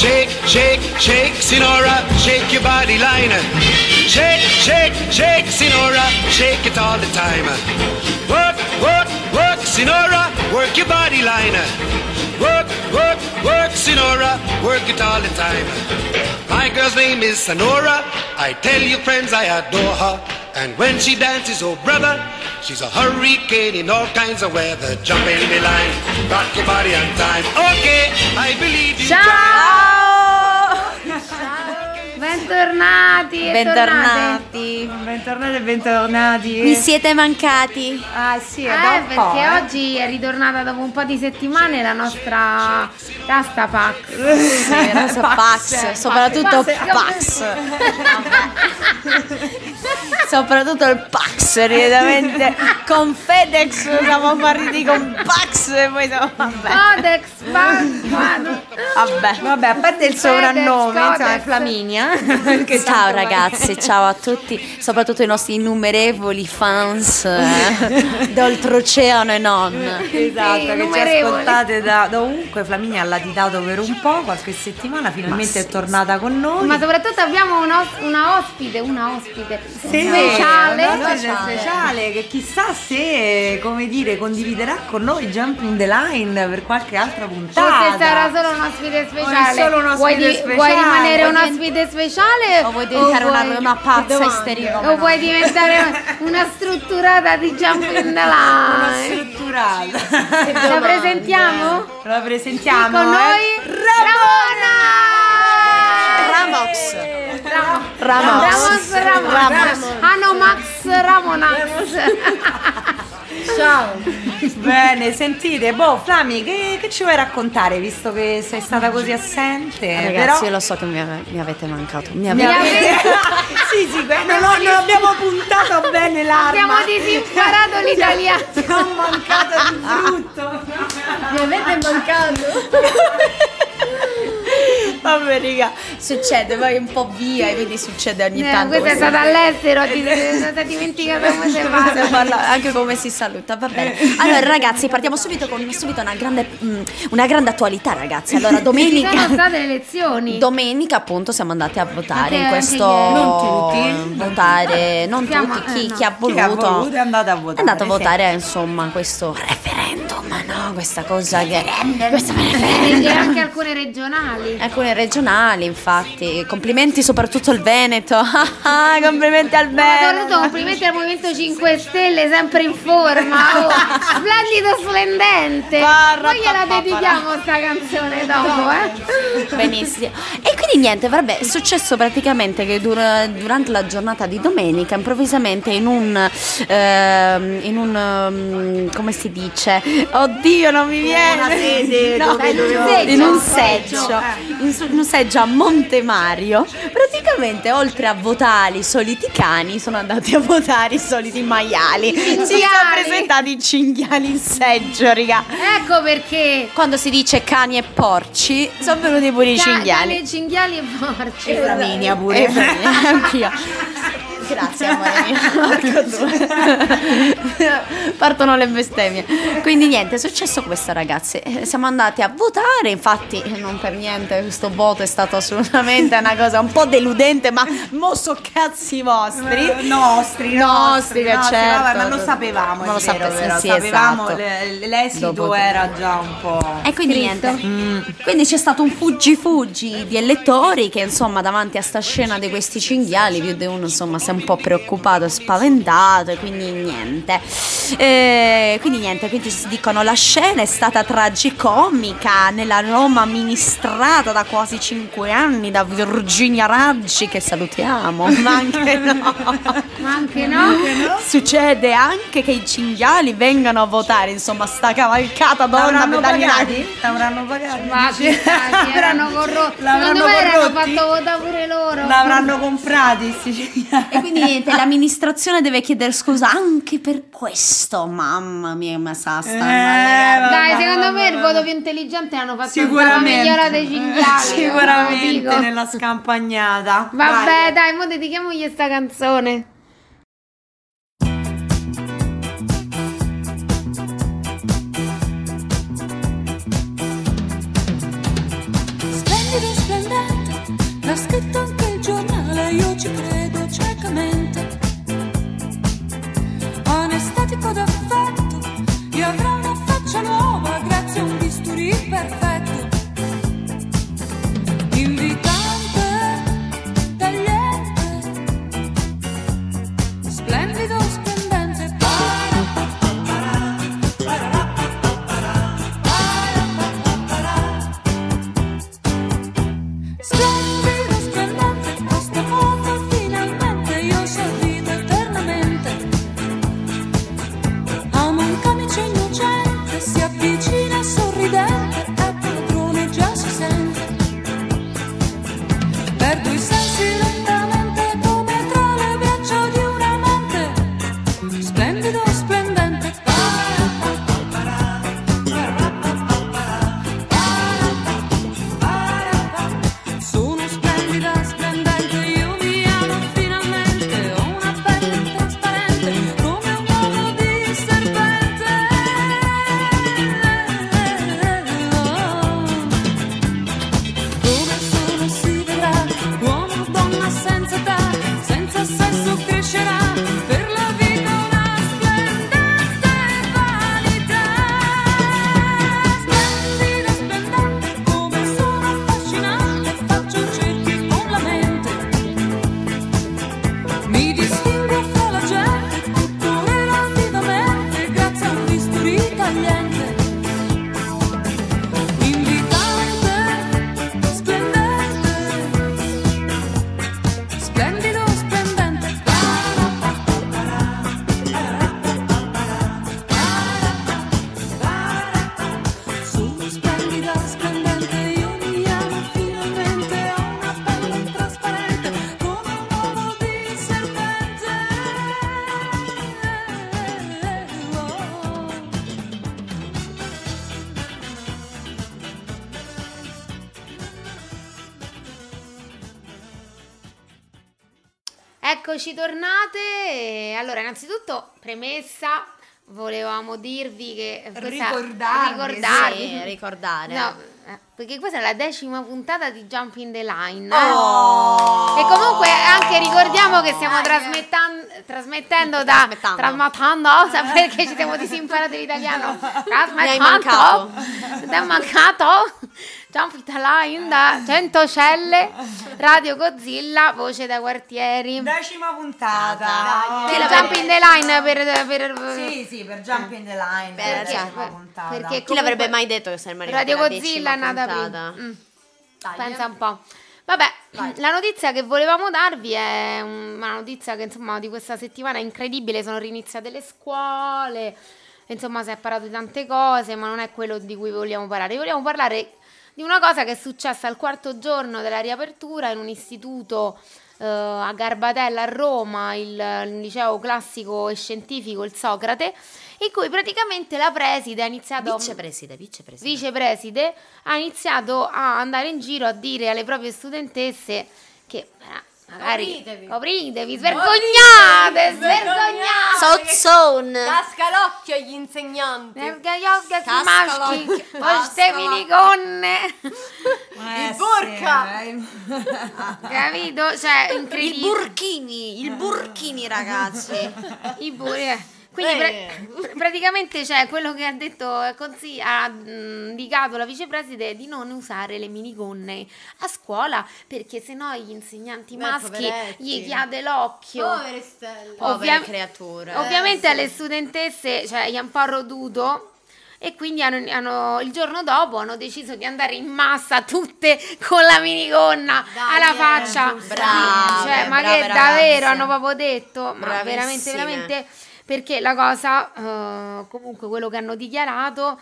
Shake, shake, shake, Sinora, shake your body line. Shake, shake, shake, Sinora, shake it all the time. Work, work, work, Sinora, work your body line. Work, work, work, Sinora, work it all the time. My girl's name is Sonora. I tell you friends, I adore her. And when she dances, oh brother, she's a hurricane in all kinds of weather. Jump in the line, rock your body on time. Okay, I believe you. Ciao! Bentornati e Bentornati. bentornati e bentornati. Mi siete mancati. Ah sì, da un perché po', oggi è ritornata dopo un po' di settimane la nostra Rasta Pax. Pax, soprattutto Pax. Soprattutto il Pax, evidentemente con FedEx siamo partiti con Pax e poi siamo Codex, Vabbè, a parte il soprannome, Codex. insomma, è Flaminia. Ciao ragazzi, ciao a tutti, soprattutto i nostri innumerevoli fans d'oltreoceano e non. Esatto, Sì, che ci innumerevoli. ascoltate da ovunque. Flaminia ha latitato per un po', qualche settimana, finalmente è tornata con noi. Ma soprattutto abbiamo una ospite speciale. Una speciale che chissà se, come dire, condividerà con noi Jumping the Line per qualche altra puntata. Forse sarà solo un ospite speciale. O è solo un ospite speciale. Vuoi rimanere un Vuoi ospite speciale? O vuoi diventare una pazza domanda. isterica? O vuoi diventare una strutturata di Jumping the Una Line? strutturata. La presentiamo? La presentiamo. Con noi Ramona! Ramos. Max Ramonax. Ciao. Bene, sentite, Flami, che ci vuoi raccontare visto che sei stata così assente? Ragazzi, io lo so che mi avete mancato. Sì, non abbiamo puntato bene l'arma. Abbiamo disimparato l'italiano. Ti ho mancato di brutto. Mi avete mancato. Vabbè raga, succede, vai un po' via e quindi succede ogni tanto. Questa è stata all'estero, ti sei dimenticata come si parla. Anche come si saluta, va bene. Allora ragazzi, partiamo subito con una grande attualità, ragazzi. Allora Ci domenica sono state le elezioni. Domenica appunto siamo andati a votare in Anche questo ieri. Non tutti. votare, non Siamo- tutti, no. chi ha voluto è andato a votare. è andato a votare, insomma, questo referendum, no? Questa cosa che questo referendum. E anche alcune regionali. Alcune regionali, infatti. Complimenti soprattutto al Veneto. Complimenti al Ma soprattutto Veneto. complimenti al Movimento 5 Stelle, sempre in forma. Splendido, splendente. Noi gliela dedichiamo sta canzone dopo, Benissimo. E quindi niente, vabbè, è successo praticamente che durante la giornata di domenica, improvvisamente in un come si dice? Oddio, non mi viene. Una sede dove in un seggio. In un seggio a Monte Mario, praticamente oltre a votare i soliti cani sono andati a votare i soliti maiali. Si sono presentati i cinghiali in seggio, raga. Ecco perché. Quando si dice cani e porci sono venuti pure i cinghiali. Cinghiali e porci. E Flaminia pure. Anch'io. Grazie amore mio. Partono le bestemmie. Quindi niente, è successo questo ragazzi. Siamo andati a votare. Infatti non per niente questo voto è stato assolutamente una cosa un po' deludente. Ma mosso cazzi vostri. Nostri, certo. Vabbè, ma lo sapevamo, Ma lo sapevamo, sì, sapevamo esatto. L'esito Dopo- era già un po'. E quindi niente. Quindi c'è stato un fuggi di elettori che insomma davanti a sta scena di questi cinghiali più di uno insomma si è un po' preoccupato e spaventato, e quindi niente. Quindi si dicono la scena è stata tragicomica nella Roma amministrata da quasi 5 anni da Virginia Raggi, che salutiamo, ma anche no. Ma anche no? Succede anche che i cinghiali vengano a votare, insomma sta cavalcata donna L'avranno pedaliati. pagati? Ma erano corrotti. L'avranno Secondo me erano corrotti? fatto votare pure loro. L'avranno comprati sti cinghiali. E quindi niente, l'amministrazione deve chiedere scusa anche per questo. Mamma mia, ma sa sta Dai, secondo me il voto più intelligente l'hanno fatto la migliora dei cinghiali. Sicuramente dico. nella scampagnata. Vabbè, dai, mo dedichiamogli sta canzone. Splendido, splendido. ci credo ciecamente. Anestetico d'affetto, io avrò una faccia nuova grazie a un bisturi perfetto. Invitante, tagliente, splendido, splendente. Splendido, splendente, questo mondo finalmente io sorrido eternamente. Amo un camice innocente, si avvicina sorridente, è padrone, già si sente. Perdo i sensi lentamente come tra le braccia di un amante. Splendido, splendente. Sono splendida, splendente, io mi amo finalmente. Ho una pelle trasparente come un uovo di serpente. Dove sono si vedrà, uomo o donna senza età, senza sesso crescerà, per la vita una splendente vanità. Splendida, splendente, come sono affascinante, faccio cerchi con la mente. Mi distingo fra la gente, tutto relativamente, grazie a un bisturi tagliente. Invitante, splendente, splendido, splendente. Sono splendida, splendente, io mi amo finalmente. Ho una pelle trasparente come un uovo di serpente. Eccoci tornate. Allora, innanzitutto, premessa, volevamo dirvi che Ricordare. No, perché questa è la 10ª puntata di Jumping the Line. Oh. E comunque anche ricordiamo che stiamo trasmettendo perché ci siamo disimparati l'italiano. Mi hai mancato. Ti è mancato. Jumping the Line da Centocelle, Radio Godzilla, voce da quartieri. 10ª puntata. Sì, la Jumping the Line per Sì, per Jumping the Line. Perché? 10ª puntata. Perché Chi l'avrebbe mai detto che saremmo arrivati Radio alla Godzilla è 10ª nata puntata? prima. Pensa un po'. Vabbè, la notizia che volevamo darvi è una notizia che insomma di questa settimana è incredibile, sono riniziate le scuole, insomma si è parlato di tante cose, ma non è quello di cui vogliamo parlare. Vogliamo parlare di una cosa che è successa al 4º giorno della riapertura in un istituto a Garbatella a Roma, il liceo classico e scientifico, il Socrate, in cui praticamente la preside ha iniziato vicepreside ha iniziato a andare in giro a dire alle proprie studentesse che magari copritevi, svergognate. Sozzone. Casca l'occhio agli insegnanti. Maschi, vostre minigonne. Il burka. Capito? Cioè, incredibile. Il burkini, ragazzi. Quindi praticamente c'è quello che ha detto ha indicato la vicepreside è di non usare le minigonne a scuola perché sennò gli insegnanti maschi poveretti. gli chiade l'occhio. Povere stelle. Povere creature. Ovviamente alle studentesse gli ha un po' roduto e quindi il giorno dopo hanno deciso di andare in massa tutte con la minigonna alla faccia. Brave, ma brave che ragazze. davvero hanno proprio detto, ma Bravissime. veramente perché la cosa comunque quello che hanno dichiarato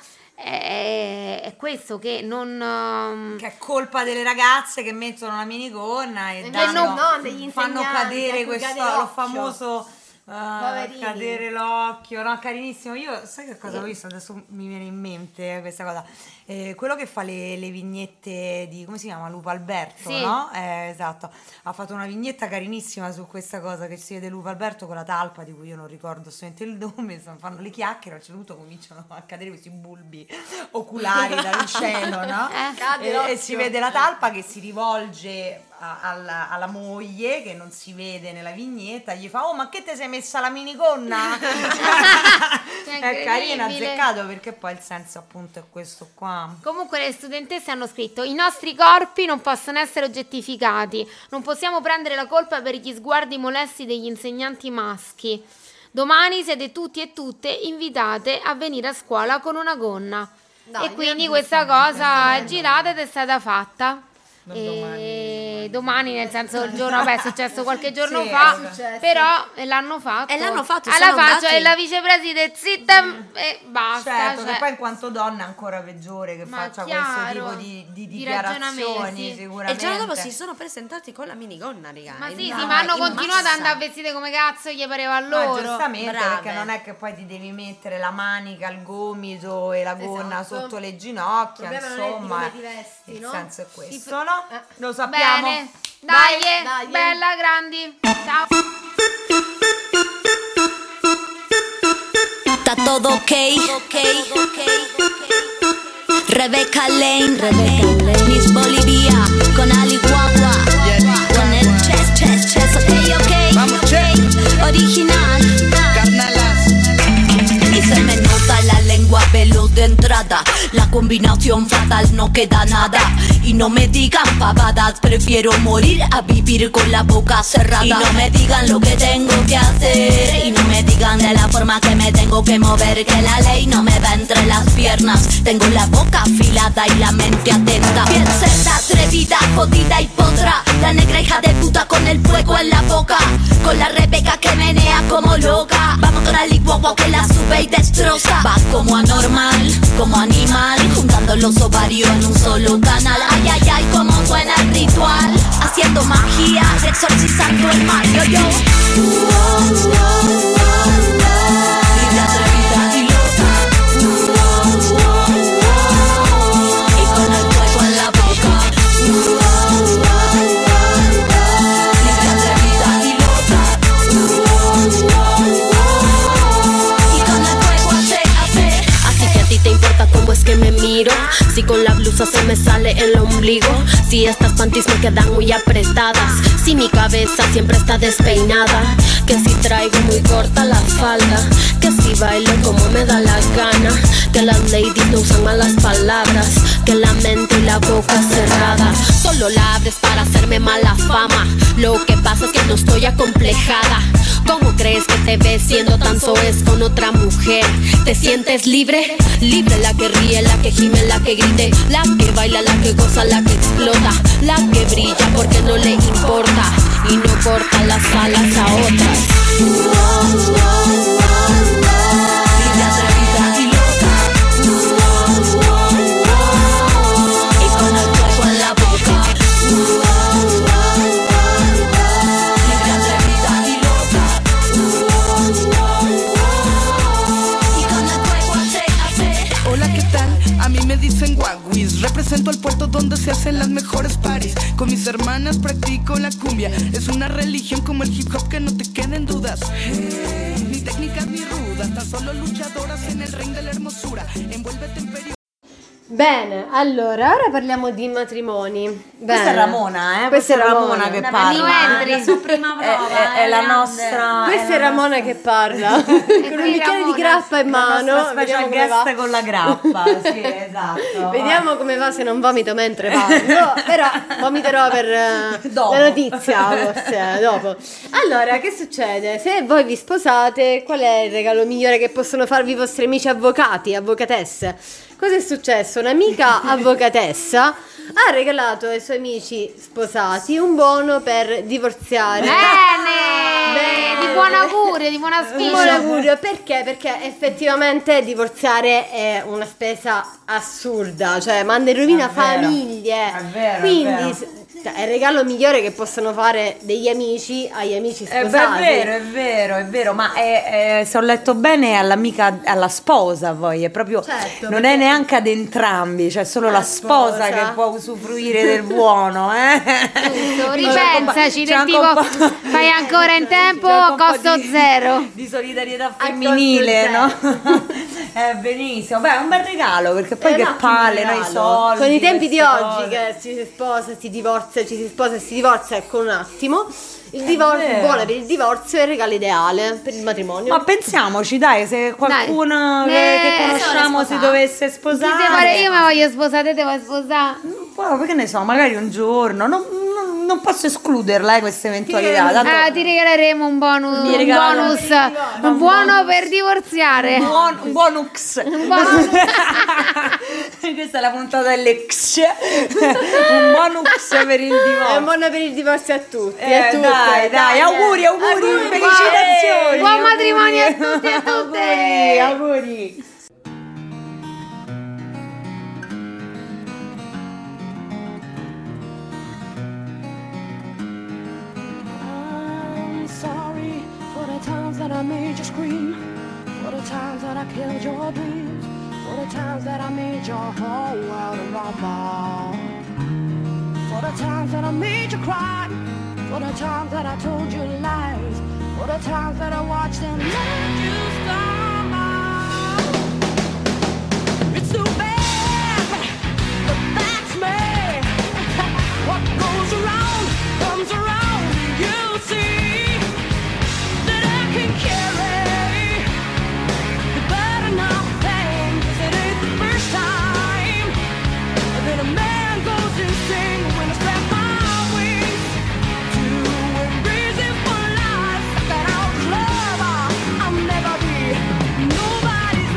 è questo, che non che è colpa delle ragazze che mettono la minigonna e degli fanno insegnanti, cadere a cui cade lo l'occhio. famoso Poverini. cadere l'occhio, no? Carinissimo. Io sai che cosa ho visto? Adesso mi viene in mente questa cosa. Quello che fa le vignette di, come si chiama? Lupo Alberto, Sì. no? Esatto. Ha fatto una vignetta carinissima su questa cosa, che si vede Lupo Alberto con la talpa di cui io non ricordo assolutamente il nome, fanno le chiacchiere, a un certo punto cominciano a cadere questi bulbi oculari dal cielo, no? Cade E l'occhio. si vede la talpa che si rivolge alla moglie che non si vede nella vignetta, gli fa: oh, ma che te sei messa la minigonna? È carino, azzeccato, perché poi il senso appunto è questo qua. Comunque le studentesse hanno scritto: i nostri corpi non possono essere oggettificati, non possiamo prendere la colpa per gli sguardi molesti degli insegnanti maschi. Domani siete tutti e tutte invitate a venire a scuola con una gonna. Dai, e quindi questa cosa è girata ed è stata fatta. E domani, nel senso, il giorno, vabbè, è successo qualche giorno fa, però l'hanno fatto. E l'hanno fatto, alla sono faccia andati. e la vicepresidente zitta e basta. Certo, cioè. che poi in quanto donna è ancora peggiore che Ma faccia chiaro, questo tipo di di dichiarazioni, ragionamenti. E sicuramente. il giorno dopo si sono presentati con la minigonna, raga. Ma sì, No, sì, ma hanno in continuato ad massa. andare vestite come cazzo gli pareva a No, loro. giustamente, Brave. perché non è che poi ti devi mettere la manica al gomito e la gonna Esatto. sotto le ginocchia, Il problema non è di insomma, come ti vesti, il no? senso è questo, Sì, no? Lo sappiamo. Bene, dai, dai. bella, grandi. Ciao. Está todo ok. Rebecca Lane, Miss Bolivia, con Ali Guagua, con el chess, ok. Vamos, ok, original. Carnalas. Y se me nota la lengua veloz de entrada. La combinación fatal, no queda nada. Y no me digan pavadas, prefiero morir a vivir con la boca cerrada. Y no me digan lo que tengo que hacer. Y no me digan de la forma que me tengo que mover. Que la ley no me va entre las piernas. Tengo la boca afilada y la mente atenta. Bien cerda, atrevida, jodida y potra. La negra hija de puta con el fuego en la boca. Con la Rebeca que menea como loca. Vamos con la licuagua que la sube y destroza. Va como anormal, como animal, juntando los ovarios en un solo canal. Ay, ay, ay, como suena el ritual. Haciendo magia, exorcizando el mal. Yo, yo. Libre, atrevida y loca. Y con el fuego en la boca. Libre, atrevida y loca. Y con el fuego hace. Así que a ti te importa cómo es que me miro. Si con la blusa se me sale el ombligo. Si estas panties me quedan muy apretadas. Si mi cabeza siempre está despeinada. Que si traigo muy corta la falda. Que si bailo como me da la gana. Que las ladies no usan malas palabras. Que la mente y la boca cerrada. Solo la abres para hacerme mala fama. Lo que pasa es que no estoy acomplejada. ¿Cómo crees que te ves siendo tan soez con otra mujer? ¿Te sientes libre? Libre, la que ríe, la que gime, la que grite, la que baila, la que goza, la que explota, la que brilla porque no le importa y no corta las alas a otras. Libre, atrevida y loca. Y con el fuego en la boca. Libre, atrevida y loca. Y con el fuego hace. Hola, ¿qué tal? A mí me dicen Guaguis. Represento el puerto donde se hacen las mejores paris. Con mis hermanas practico la cumbia. Es una religión como el hip hop, que no te queden dudas. Ni técnicas ni rudas, tan solo luchadoras en el ring de la hermosura. Envuélvete en periódico. Bene, allora, ora parliamo di matrimoni. Questa Bene. è Ramona, Questa è Ramona che Una parla. bella È, La sua prima prova, è la grande. nostra. Questa è Ramona che parla con un bicchiere di Ramona, grappa in la mano. nostra Vediamo special come va. guest con la grappa. Sì, esatto. Vediamo come va se non vomito mentre parlo. Però vomiterò per Dopo. la notizia, forse dopo. Allora, che succede? Se voi vi sposate, qual è il regalo migliore che possono farvi i vostri amici avvocati, avvocatesse? Cosa è successo? Un'amica avvocatessa ha regalato ai suoi amici sposati un buono per divorziare. Bene! Di buon augurio, di buona Un buon sfiga. augurio, perché? Perché effettivamente divorziare è una spesa assurda, cioè manda in rovina È vero, famiglie. è vero, Quindi è vero. cioè, è il regalo migliore che possono fare degli amici agli amici sposati. È vero, ma se ho letto bene è all'amica, alla sposa poi, è proprio, Certo, non perché- è neanche ad entrambi, cioè solo la sposa sposa. che può usufruire del buono, Giusto, ripensaci, C'è del anche tipo un po'- fai ancora in tempo c'è anche a un po' costo di- zero. di solidarietà femminile, costo no? Benissimo, beh, è un bel regalo perché poi È che un ottimo palle, noi regalo. soldi. Con i tempi di queste oggi cose. che ci si sposa, si divorzia, ci si sposa e si divorzia, ecco un attimo. Il vero. buono per il divorzio è il regalo ideale per il matrimonio. Ma pensiamoci, dai, se qualcuno che conosciamo si dovesse sposare. Ti devo fare, io mi voglio sposare, te ti vuoi sposare? Poi, perché ne so, magari un giorno, non posso escluderla, questa eventualità. Tanto Ti regaleremo un bonus, Mi regalano un buono per divorziare. un bonux. Questa è la puntata dell'ex. Un bonux per il È divorzio. buono per il divorzio a tutti, a tutte. Dai, auguri, felicitazioni. Buon matrimonio a tutti e a tutte. Auguri. I'm sorry for the times that I made you scream, for the times that I killed your dreams, for the times that I made your whole world rumble, for the times that I made you cry, for the times that I told you lies, for the times that I watched and let you stumble. It's too bad, but that's me. What goes around comes around. You see that I can carry the burden of pain, 'cause it ain't the first time that a man goes insane when I spread my wings to embrace it for life. That out love, I'll never be nobody's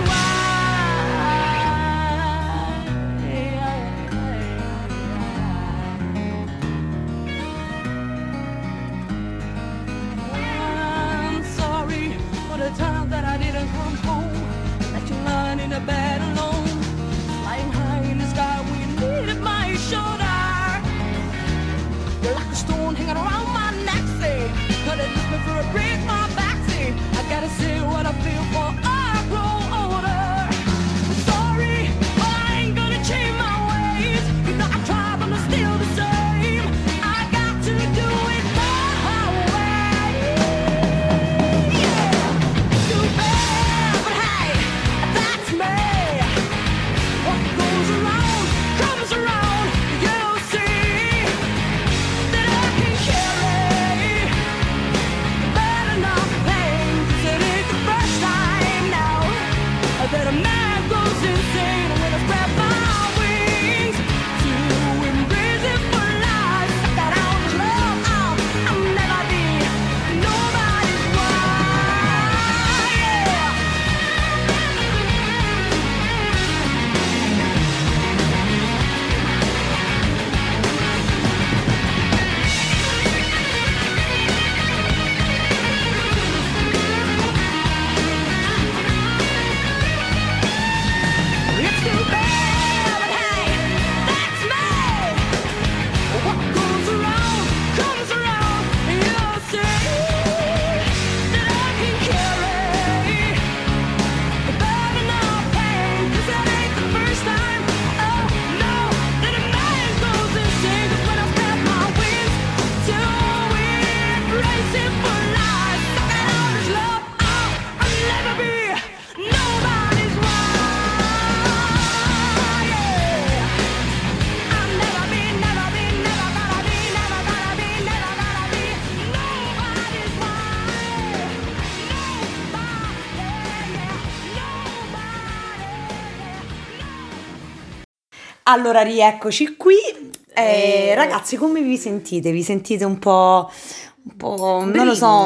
I'm sorry for the time that I didn't come home, that you lying in the bed alone, flying high in the sky when you needed my shoulder. You're like a stone hanging around my neck, say, could it lift me for a break, my back, say, I gotta say what I feel for I grow older. I'm sorry, but I ain't gonna change my ways. You know I try, but I'm still the same. I got to do it my way. Yeah, too bad, but hey, that's me. What goes around comes around. You see that I can carry bad enough pain, 'cause it ain't the first time now that a man goes insane when I spread my wings to embrace it for life. That out of love, I'll never be nobody's wife. Yeah. It's too bad, but hey, that's me. What goes around comes around. You'll see that I can carry the burden of pain, 'cause it ain't the first time, oh no, that a man goes insane. 'Cause when I spread my wings to embrace it for life, sucking on his love, I'll never be nobody's wife. I'll never be, never be, never gonna be, never gonna be, never gonna be nobody's wife. Allora, rieccoci qui. Ragazzi, come vi sentite? Vi sentite un po', non lo so.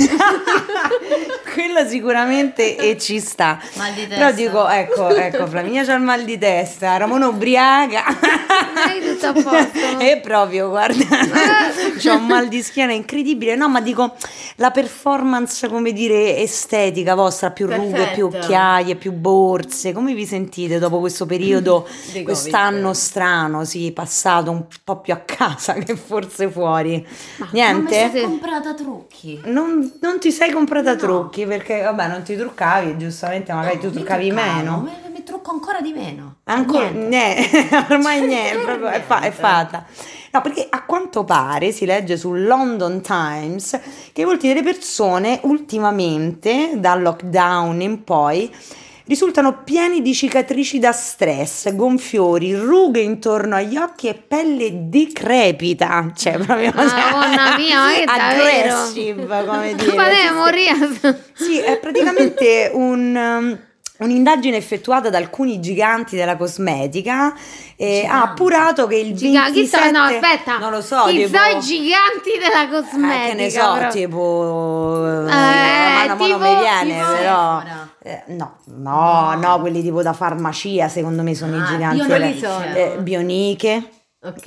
Quello sicuramente e ci sta. Mal di Però testa. dico, ecco, Flaminia c'ha il mal di testa, Ramona ubriaca. Dai, tutto a posto. E proprio, guarda, c'ho un mal di schiena incredibile. No, ma dico, la performance, come dire, estetica vostra, più rughe, più Perfetta. occhiaie, più borse, come vi sentite dopo questo periodo, Di quest'anno strano, sì, passato un po' più a casa che forse fuori? Niente? Ho comprato trucchi. Non ti sei comprata trucchi perché, vabbè, non ti truccavi, giustamente, magari tu truccavi meno. Mi trucco ancora di meno. Ancora niente, ormai niente, proprio è fatta. No, perché a quanto pare si legge sul London Times che molti delle persone ultimamente, dal lockdown in poi, risultano pieni di cicatrici da stress, gonfiori, rughe intorno agli occhi e pelle decrepita. Cioè, proprio Madonna mia, ma che davvero? aggressive, come dire. Ma deve morire. Sì, è praticamente un'indagine effettuata da alcuni giganti della cosmetica ha appurato che il 27... No, aspetta. Non lo so, chi tipo... sono i giganti della cosmetica? che ne so, però. tipo... ma non mi viene, però... no, quelli tipo da farmacia, secondo me sono i giganti. Bioniche. Ok.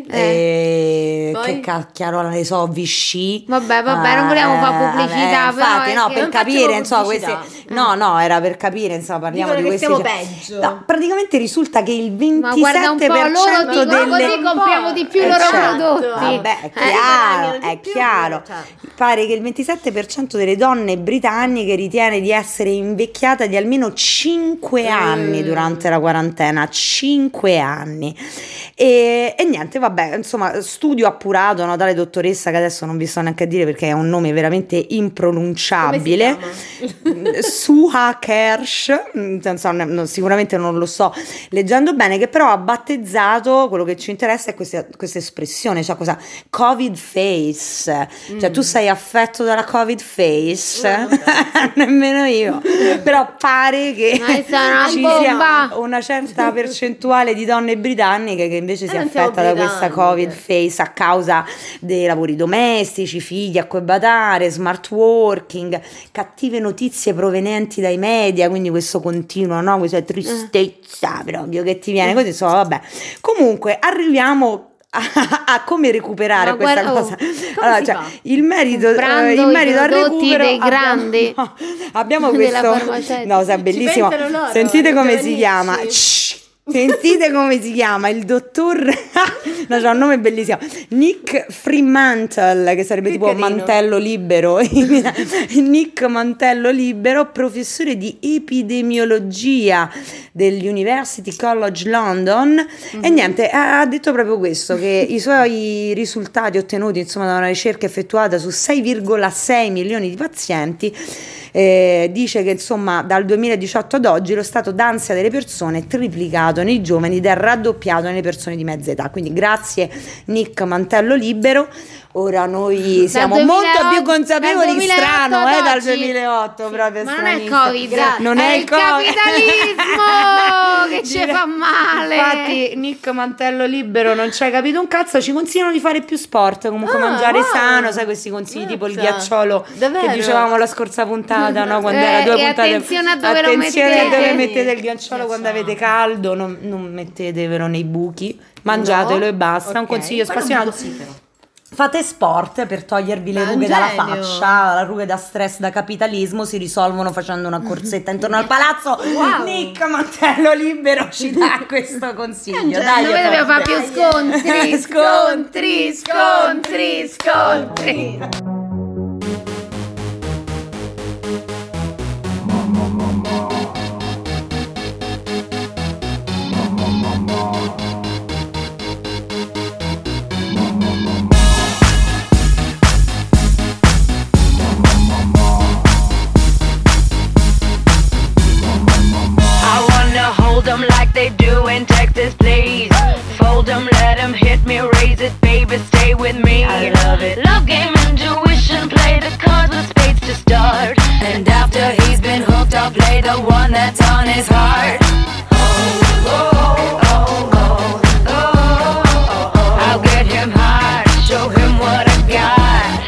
Che cacchiarola ne so, Vichy. Vabbè, non volevamo fare pubblicità, però infatti, no, per capire, insomma, questi no, era per capire, insomma, parliamo di questi. Siamo peggio. No, praticamente risulta che il 27% ma guarda un po', loro delle così compriamo di più i loro prodotti. Vabbè, è chiaro. Pare che il 27% delle donne britanniche ritiene di essere invecchiata di almeno 5 anni durante la quarantena, 5 anni. E niente, vabbè, insomma, studio appurato, no, tale dottoressa che adesso non vi sto neanche a dire perché è un nome veramente impronunciabile. Suha Kersh, sicuramente non lo sto leggendo bene, che però ha battezzato, quello che ci interessa è questa espressione, cioè cosa? Covid face. Cioè tu sei affetto dalla Covid face? Nemmeno io. Però pare che ci sia una certa percentuale di donne britanniche che invece si affetta da questa Covid face a causa dei lavori domestici, figli a cui badare, smart working, cattive notizie provenienti dai media, quindi questo continuo, no? Questa tristezza proprio che ti viene così, insomma, vabbè. Comunque arriviamo a come recuperare questa cosa. Allora, cioè, il merito al recupero dei grandi abbiamo questo, no, è bellissimo. Sentite come si chiama. Sentite come si chiama il dottor no, c'ha un nome bellissimo, Nick Fremantle, che sarebbe tipo Mantello Libero. Nick Mantello Libero, professore di epidemiologia dell'University College London. E niente, ha detto proprio questo, che i suoi risultati ottenuti, insomma, da una ricerca effettuata su 6,6 milioni di pazienti, dice che insomma dal 2018 ad oggi lo stato d'ansia delle persone è triplicato nei giovani ed è raddoppiato nelle persone di mezza età. Quindi grazie Nick Mantello Libero. Ora noi siamo molto più consapevoli, strano, dal 2008 proprio. Ma non è il Covid, non è il il Covid. capitalismo che ci fa male. Infatti Nick Mantello Libero non ci hai capito un cazzo, ci consigliano di fare più sport, comunque mangiare sano, sai, questi consigli tipo il ghiacciolo che dicevamo la scorsa puntata, no? Quando era 2 puntate. Attenzione a dove lo attenzione a dove mettete il ghiacciolo quando avete caldo, non mettetevelo nei buchi, mangiatelo e basta. Un consiglio spassionato. Fate sport per togliervi le rughe dalla faccia, la rughe da stress, da capitalismo si risolvono facendo una corsetta intorno al palazzo. Nick Mantello Libero ci dà questo consiglio. Dai, noi dobbiamo fare più scontri. Hold 'em like they do in Texas, please. Fold 'em, let 'em hit me, raise it, baby, stay with me. I love it. Love game, intuition, play the cards with spades to start. And after he's been hooked, I'll play the one that's on his heart. I'll get him hard, show him what I got.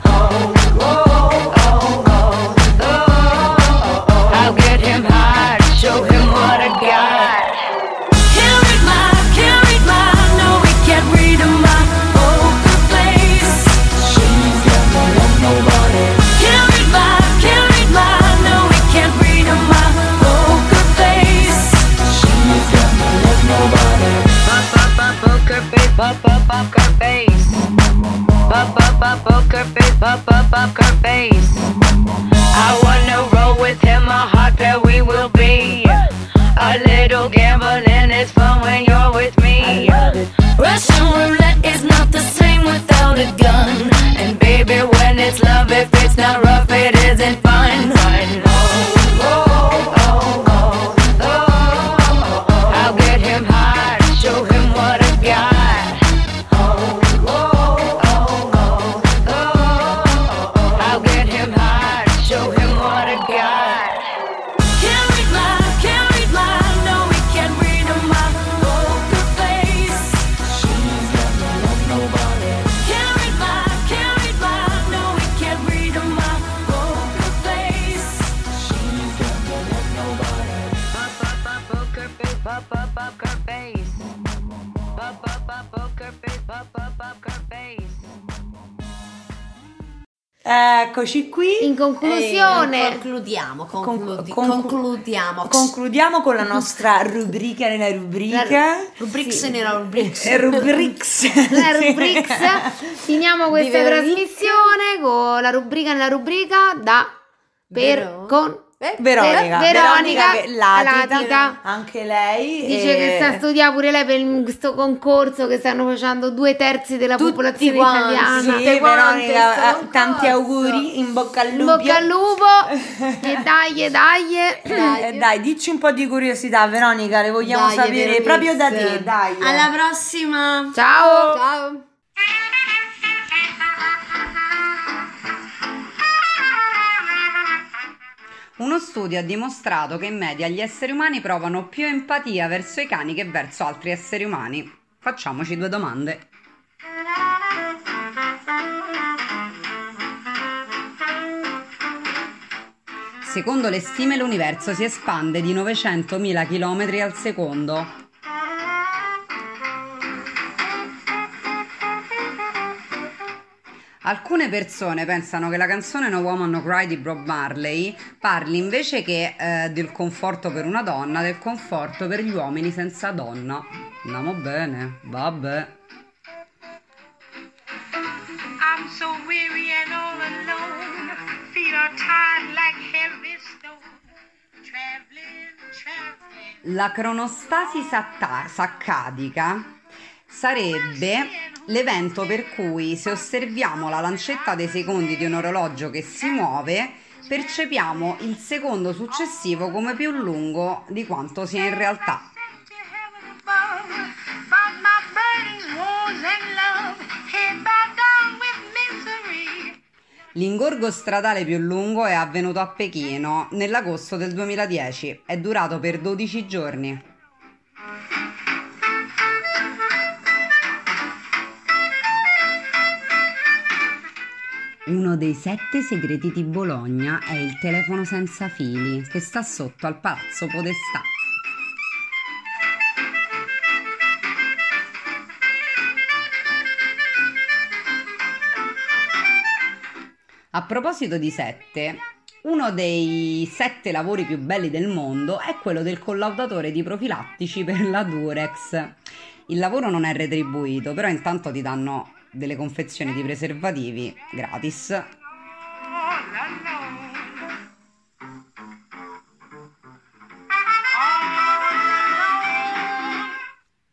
I'll get him hard, show him what I got. Can't read my, no, we can't read my poker face. She's got no love, nobody. Can't read my, no, we can't read my poker face. She's got no love, nobody. Poker face, poker face. Poker face, poker face. I wanna roll with him, a hot pair we will be. A little gambling is fun when you're with me. Russian roulette is not the same without a gun. And baby, when it's love, if it's not rough, it isn't fun. Eccoci qui. In conclusione, Concludiamo con la nostra rubrica nella rubrica. finiamo questa trasmissione con la rubrica nella rubrica con Veronica che latita, latita. anche lei Dice che sta a studiare pure lei per questo concorso che stanno facendo 2/3 della popolazione italiana. Sì, Veronica, tanti auguri, in bocca al In lupo. bocca al lupo. E dai. Dici un po' di curiosità, Veronica, le vogliamo sapere proprio da te, dai. Alla prossima. Ciao. Uno studio ha dimostrato che in media gli esseri umani provano più empatia verso i cani che verso altri esseri umani. Facciamoci 2 domande. Secondo le stime l'universo si espande di 900.000 km al secondo. Alcune persone pensano che la canzone No Woman No Cry di Bob Marley parli invece che del conforto per una donna, del conforto per gli uomini senza donna. Andiamo bene, vabbè. I'm so weary and all alone. Feet are tired like heavy stone. Traveling. La cronostasi saccadica sarebbe l'evento per cui, se osserviamo la lancetta dei secondi di un orologio che si muove, percepiamo il secondo successivo come più lungo di quanto sia in realtà. L'ingorgo stradale più lungo è avvenuto a Pechino nell'agosto del 2010. È durato per 12 giorni. Uno dei 7 segreti di Bologna è il telefono senza fili che sta sotto al Palazzo Podestà. A proposito di 7, uno dei 7 lavori più belli del mondo è quello del collaudatore di profilattici per la Durex. Il lavoro non è retribuito, però intanto ti danno delle confezioni di preservativi gratis.